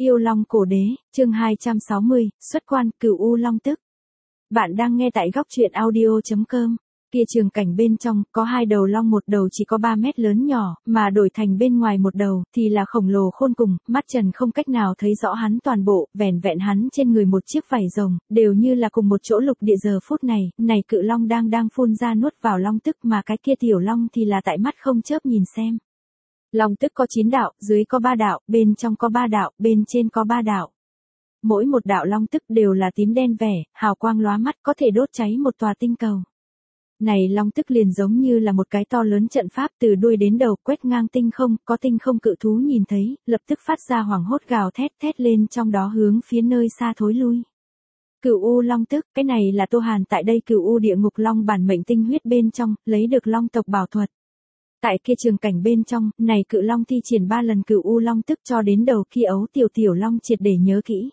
Yêu Long Cổ Đế, chương 260, xuất quan, Cửu U Long Tức. Bạn đang nghe tại góc truyện audio.com. Kia trường cảnh bên trong, có hai đầu long, một đầu chỉ có 3 mét lớn nhỏ, mà đổi thành bên ngoài một đầu, thì là khổng lồ khôn cùng, mắt trần không cách nào thấy rõ hắn toàn bộ, vẻn vẹn hắn trên người một chiếc vảy rồng, đều như là cùng một chỗ lục địa. Giờ phút này cự long đang phun ra nuốt vào long tức, mà cái kia tiểu long thì là tại mắt không chớp nhìn xem. Long tức có 9 đạo, dưới có 3 đạo, bên trong có 3 đạo, bên trên có 3 đạo. Mỗi một đạo long tức đều là tím đen vẻ, hào quang lóa mắt, có thể đốt cháy một tòa tinh cầu. Này long tức liền giống như là một cái to lớn trận pháp, từ đuôi đến đầu quét ngang tinh không, có tinh không cự thú nhìn thấy, lập tức phát ra hoảng hốt gào thét lên, trong đó hướng phía nơi xa thối lui. Cửu U Long Tức, cái này là Tô Hàn tại đây Cửu U Địa Ngục Long bản mệnh tinh huyết bên trong, lấy được long tộc bảo thuật. Tại kia trường cảnh bên trong, này cự long thi triển 3 lần Cửu U Long Tức cho đến đầu khi ấu tiểu long triệt để nhớ kỹ.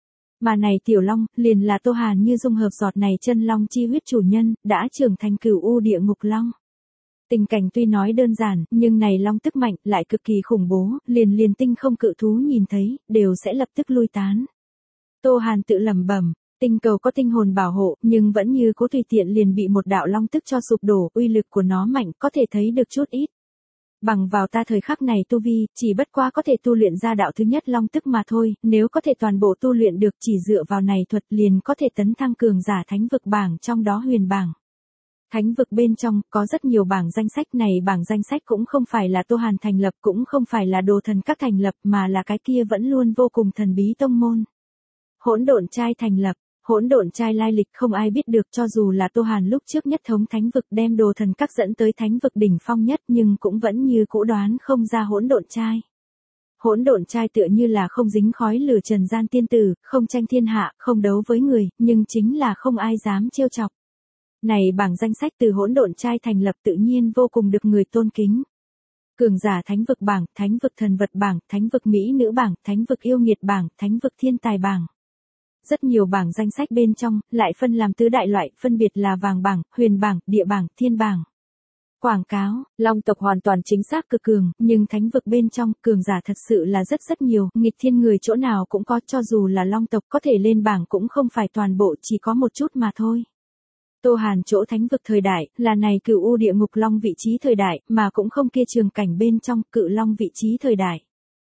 Mà này tiểu long, liền là Tô Hàn như dung hợp giọt này chân long chi huyết chủ nhân, đã trưởng thành Cửu U Địa Ngục Long. Tình cảnh tuy nói đơn giản, nhưng này long tức mạnh, lại cực kỳ khủng bố, liền tinh không cự thú nhìn thấy, đều sẽ lập tức lui tán. Tô Hàn tự lẩm bẩm, tinh cầu có tinh hồn bảo hộ, nhưng vẫn như cố tùy tiện liền bị một đạo long tức cho sụp đổ, uy lực của nó mạnh, có thể thấy được chút ít. Bằng vào ta thời khắc này tu vi, chỉ bất qua có thể tu luyện ra đạo thứ nhất long tức mà thôi, nếu có thể toàn bộ tu luyện được, chỉ dựa vào này thuật liền có thể tấn thăng cường giả thánh vực bảng, trong đó huyền bảng. Thánh vực bên trong, có rất nhiều bảng danh sách, này bảng danh sách cũng không phải là Tô Hàn thành lập, cũng không phải là Đồ Thần Các thành lập, mà là cái kia vẫn luôn vô cùng thần bí tông môn. Hỗn Độn Trai thành lập. Hỗn Độn Trai lai lịch không ai biết được, cho dù là Tô Hàn lúc trước nhất thống thánh vực đem Đồ Thần Các dẫn tới thánh vực đỉnh phong nhất, nhưng cũng vẫn như cũ đoán không ra Hỗn Độn Trai. Hỗn Độn Trai tựa như là không dính khói lửa trần gian tiên tử, không tranh thiên hạ, không đấu với người, nhưng chính là không ai dám trêu chọc. Này bảng danh sách từ Hỗn Độn Trai thành lập tự nhiên vô cùng được người tôn kính. Cường giả thánh vực bảng, thánh vực thần vật bảng, thánh vực mỹ nữ bảng, thánh vực yêu nghiệt bảng, thánh vực thiên tài bảng. Rất nhiều bảng danh sách bên trong, lại phân làm tứ đại loại, phân biệt là vàng bảng, huyền bảng, địa bảng, thiên bảng. Quảng cáo, long tộc hoàn toàn chính xác cực cường, nhưng thánh vực bên trong, cường giả thật sự là rất nhiều, nghịch thiên người chỗ nào cũng có, cho dù là long tộc có thể lên bảng cũng không phải toàn bộ, chỉ có một chút mà thôi. Tô Hàn chỗ thánh vực thời đại, là này Cửu U Địa Ngục Long vị trí thời đại, mà cũng không kia trường cảnh bên trong, cự long vị trí thời đại.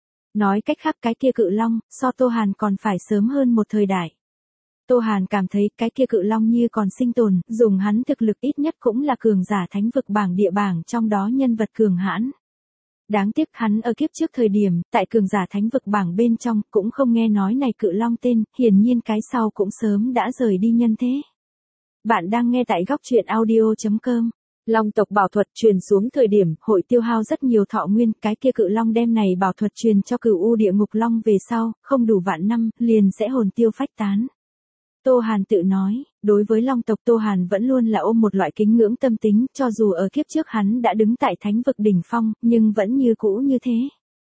Nói cách khác, cái kia cự long, so Tô Hàn còn phải sớm hơn một thời đại. Tô Hàn cảm thấy cái kia cự long như còn sinh tồn, dùng hắn thực lực ít nhất cũng là cường giả thánh vực bảng địa bảng, trong đó nhân vật cường hãn. Đáng tiếc hắn ở kiếp trước thời điểm, tại cường giả thánh vực bảng bên trong, cũng không nghe nói này cự long tên, hiển nhiên cái sau cũng sớm đã rời đi nhân thế. Bạn đang nghe tại góc truyện audio.com. Long tộc bảo thuật truyền xuống thời điểm, hội tiêu hao rất nhiều thọ nguyên, cái kia cự long đem này bảo thuật truyền cho Cửu U Địa Ngục Long về sau, không đủ vạn năm, liền sẽ hồn tiêu phách tán. Tô Hàn tự nói, đối với long tộc Tô Hàn vẫn luôn là ôm một loại kính ngưỡng tâm tính, cho dù ở kiếp trước hắn đã đứng tại thánh vực đỉnh phong, nhưng vẫn như cũ như thế.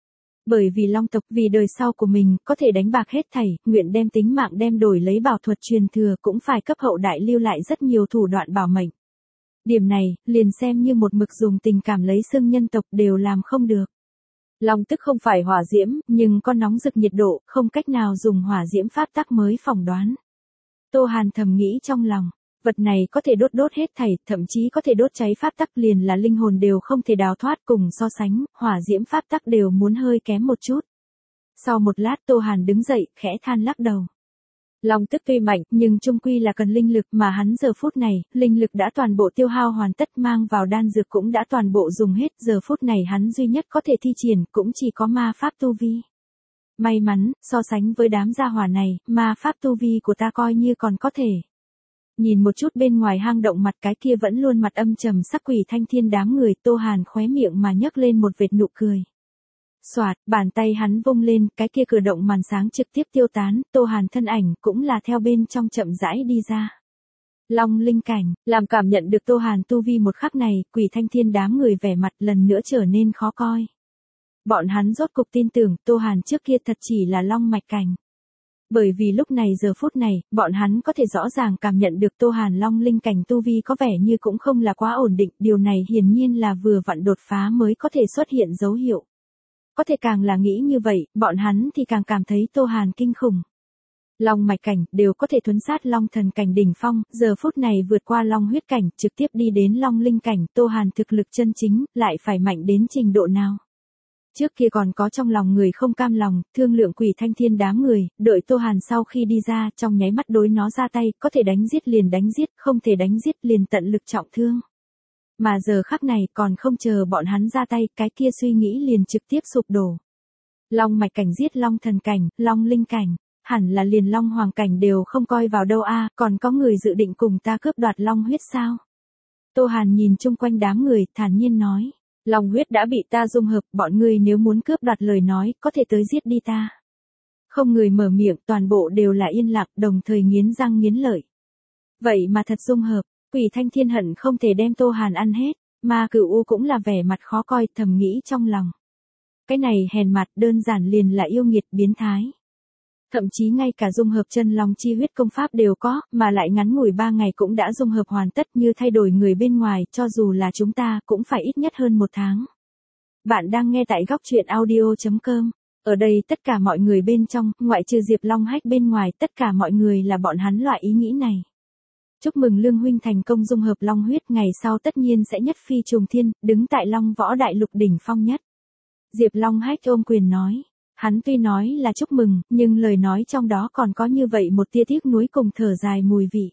Bởi vì long tộc, vì đời sau của mình, có thể đánh bạc hết thảy, nguyện đem tính mạng đem đổi lấy bảo thuật truyền thừa, cũng phải cấp hậu đại lưu lại rất nhiều thủ đoạn bảo mệnh. Điểm này, liền xem như một mực dùng tình cảm lấy xưng nhân tộc đều làm không được. Long tức không phải hỏa diễm, nhưng có nóng rực nhiệt độ, không cách nào dùng hỏa diễm pháp tắc mới phỏng đoán. Tô Hàn thầm nghĩ trong lòng, vật này có thể đốt hết thảy, thậm chí có thể đốt cháy pháp tắc, liền là linh hồn đều không thể đào thoát, cùng so sánh, hỏa diễm pháp tắc đều muốn hơi kém một chút. Sau một lát Tô Hàn đứng dậy, khẽ than lắc đầu. Long tức tuy mạnh, nhưng chung quy là cần linh lực, mà hắn giờ phút này, linh lực đã toàn bộ tiêu hao hoàn tất, mang vào đan dược cũng đã toàn bộ dùng hết, giờ phút này hắn duy nhất có thể thi triển, cũng chỉ có ma pháp tu vi. May mắn, so sánh với đám gia hỏa này, ma pháp tu vi của ta coi như còn có thể. Nhìn một chút bên ngoài hang động mặt cái kia vẫn luôn mặt âm trầm sắc quỷ thanh thiên đám người, Tô Hàn khóe miệng mà nhấc lên một vệt nụ cười. Soạt, bàn tay hắn vung lên, cái kia cửa động màn sáng trực tiếp tiêu tán, Tô Hàn thân ảnh cũng là theo bên trong chậm rãi đi ra. Long linh cảnh, làm cảm nhận được Tô Hàn tu vi một khắc này, quỷ thanh thiên đám người vẻ mặt lần nữa trở nên khó coi. Bọn hắn rốt cục tin tưởng Tô Hàn trước kia thật chỉ là long mạch cảnh. Bởi vì lúc này giờ phút này, bọn hắn có thể rõ ràng cảm nhận được Tô Hàn long linh cảnh tu vi có vẻ như cũng không là quá ổn định, điều này hiển nhiên là vừa vặn đột phá mới có thể xuất hiện dấu hiệu. có thể càng là nghĩ như vậy, bọn hắn thì càng cảm thấy Tô Hàn kinh khủng. Long mạch cảnh đều có thể thuấn sát long thần cảnh đỉnh phong, giờ phút này vượt qua long huyết cảnh, trực tiếp đi đến long linh cảnh, Tô Hàn thực lực chân chính, lại phải mạnh đến trình độ nào. Trước kia còn có trong lòng người không cam lòng, thương lượng Quỷ Thanh Thiên đám người, đợi Tô Hàn sau khi đi ra, trong nháy mắt đối nó ra tay, có thể đánh giết liền đánh giết, không thể đánh giết liền tận lực trọng thương. Mà giờ khắc này còn không chờ bọn hắn ra tay, cái kia suy nghĩ liền trực tiếp sụp đổ. Long mạch cảnh giết long thần cảnh, long linh cảnh, hẳn là liền long hoàng cảnh đều không coi vào đâu a, còn có người dự định cùng ta cướp đoạt long huyết sao? Tô Hàn nhìn chung quanh đám người, thản nhiên nói. Long huyết đã bị ta dung hợp, bọn ngươi nếu muốn cướp đoạt lời nói, có thể tới giết đi ta. Không người mở miệng, toàn bộ đều là yên lặng, đồng thời nghiến răng nghiến lợi. Vậy mà thật dung hợp, Quỷ Thanh Thiên hận không thể đem Tô Hàn ăn hết, mà Cửu U cũng là vẻ mặt khó coi, thầm nghĩ trong lòng. Cái này hèn mặt đơn giản liền là yêu nghiệt biến thái. Thậm chí ngay cả dung hợp chân long chi huyết công pháp đều có, mà lại ngắn ngủi 3 ngày cũng đã dung hợp hoàn tất, như thay đổi người bên ngoài, cho dù là chúng ta cũng phải ít nhất hơn 1 tháng. Bạn đang nghe tại góc truyện audio.com. Ở đây tất cả mọi người bên trong, ngoại trừ Diệp Long Hách bên ngoài, tất cả mọi người là bọn hắn loại ý nghĩ này. Chúc mừng Lương huynh thành công dung hợp long huyết, ngày sau tất nhiên sẽ nhất phi trùng thiên, đứng tại Long Võ Đại Lục đỉnh phong nhất. Diệp Long Hách ôm quyền nói. Hắn tuy nói là chúc mừng, nhưng lời nói trong đó còn có như vậy một tia tiếc nuối cùng thở dài mùi vị.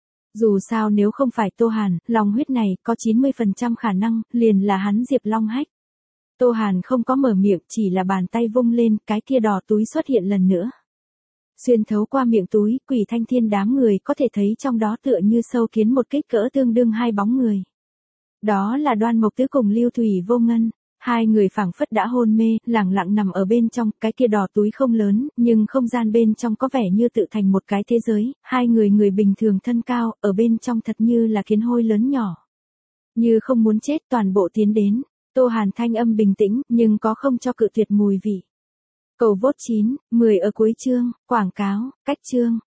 Dù sao nếu không phải Tô Hàn, long huyết này có 90% khả năng, liền là hắn Diệp Long Hách. Tô Hàn không có mở miệng, chỉ là bàn tay vung lên, cái kia đỏ túi xuất hiện lần nữa. Xuyên thấu qua miệng túi, Quỷ Thanh Thiên đám người có thể thấy trong đó tựa như sâu kiến một kích cỡ tương đương 2 bóng người. Đó là Đoan Mộc Tứ cùng Lưu Thủy Vô Ngân. 2 người phảng phất đã hôn mê, lẳng lặng nằm ở bên trong, cái kia đỏ túi không lớn, nhưng không gian bên trong có vẻ như tự thành một cái thế giới, 2 người bình thường thân cao, ở bên trong thật như là kiến hôi lớn nhỏ. Như không muốn chết toàn bộ tiến đến, Tô Hàn thanh âm bình tĩnh, nhưng có không cho cự tuyệt mùi vị. Cầu vote 9, 10 ở cuối chương, quảng cáo, cách chương.